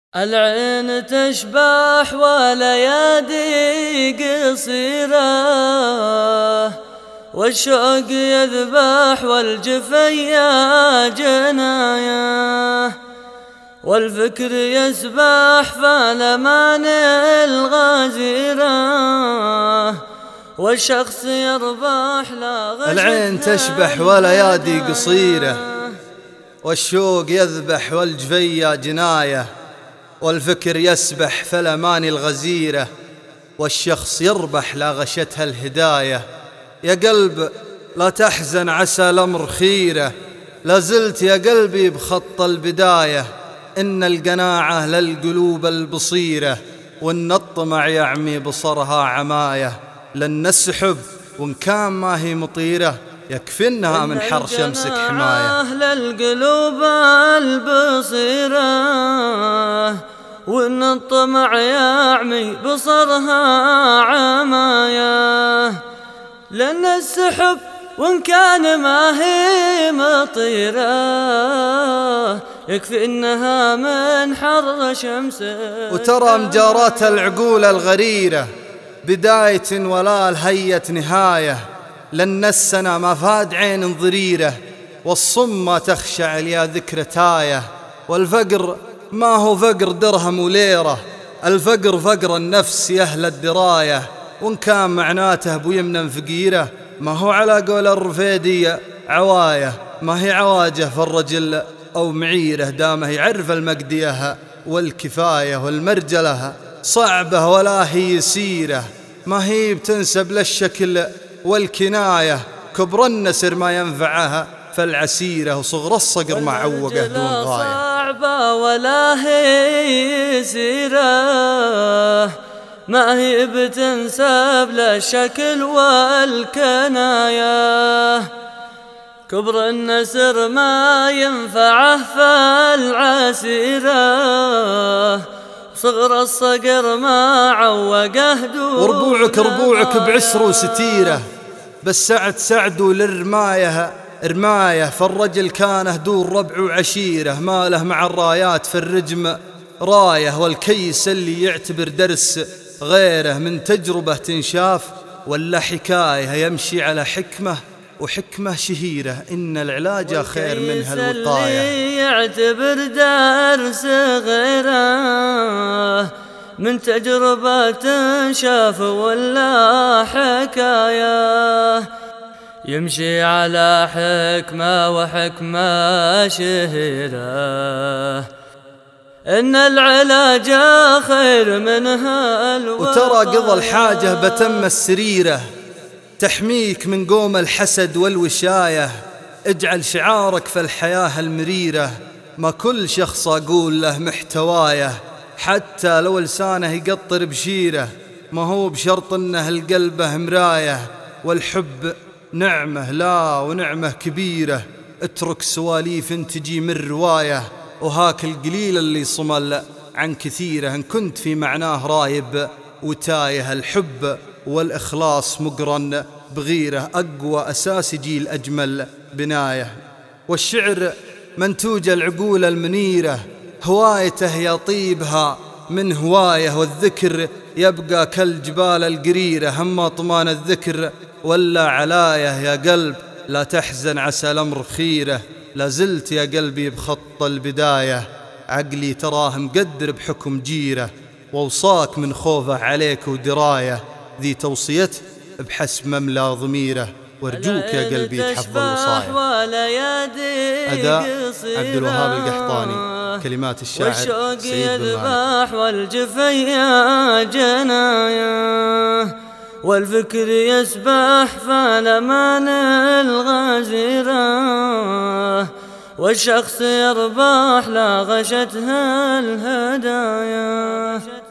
العين تشبح وليادي قصيرة، والشوق يذبح والجفيا جناية، والفكر يسبح فالأمان الغزيرة، والشخص يربح لا غشة. العين تشبح وليادي قصيرة، والشوق يذبح والجفيا جناية، والفكر يسبح فالأماني الغزيرة، والشخص يربح لا غشتها الهداية. يا قلب لا تحزن عسى الأمر خيره، لازلت يا قلبي بخط البداية. إن القناعة للقلوب البصيرة، وإن الطمع يعمي بصرها عماية. لن نسحب وإن كان ما هي مطيرة، يكفنها من حر شمسك حماية. للقلوب البصيرة، وإن الطمع يعمي بصرها عماية. لن السحب وإن كان ما هي مطيرة، يكفي إنها من حر شمسك. وترى مجارات العقول الغريرة بداية ولا الهية نهاية. لن السنة ما فاد عين ضريرة، والصم ما تخشع ليا ذكرى تاية. والفقر ما هو فقر درهم وليرة، الفقر فقر النفس يا أهل الدراية. وإن كان معناته بيمنا فقيرة، ما هو على قول الرفيدية عواية. ما هي عواجه فالرجل أو معيره، دامه يعرف المقدية والكفاية. والمرجلة صعبة ولا هي يسيرة، ما هي بتنسب للشكل والكناية. كبر النسر ما ينفعها فالعسيرة، وصغر الصقر معوقه دون غاية. صعبة ولا هي يسيرة، ما هي بتنسب للشكل والكناية. كبر النسر ما ينفعه فالعسيرة، صغر الصقر ما عوقه دون. وربوعك بعسر وستيرة، بس سعد للرماية رماية. فالرجل كانه دور ربع وعشيرة، ما له مع الرايات في الرجم راية. والكيس اللي يعتبر درس غيره من تجربة تنشاف ولا حكاية، يمشي على حكمة وحكمة شهيرة. إن العلاج خير منها الوقاية. اللي يعتبر درس غيره من تجربة تنشاف ولا حكاية، يمشي على حكمة وحكمة شهيرة. إن العلاج خير منها الوقاية. وترى قضى الحاجة بتم السريرة، تحميك من قوم الحسد والوشاية. اجعل شعارك في الحياة المريرة، ما كل شخص أقول له محتوايه. حتى لو لسانه يقطر بشيره، ما هو بشرط إنه القلبه مراية. والحب نعمة لا ونعمة كبيرة، اترك سواليف تجي من رواية. وهاك القليل اللي صمل عن كثيره، إن كنت في معناه رايب وتايه. الحب والإخلاص مقرن بغيره، أقوى أساس جيل أجمل بناية. والشعر منتوج العقول المنيرة، هوايته يطيبها من هواية. والذكر يبقى كالجبال القريرة، هم طمان الذكر ولا علاية. يا قلب لا تحزن عسى الأمر خيره، لازلت يا قلبي بخط البداية. عقلي تراه مقدر بحكم جيره، ووصاك من خوفه عليك ودراية. ذي توصيته بحسب مملا ضميره، وارجوك يا قلبي تحفظ الوصايا. أداء عبد الوهاب القحطاني، كلمات الشاعر سعيد بن مالك. والجفيا جناية، والفكر يسبح فالأمان الغزيرة، والشخص يربح لا غشتها الهدايا.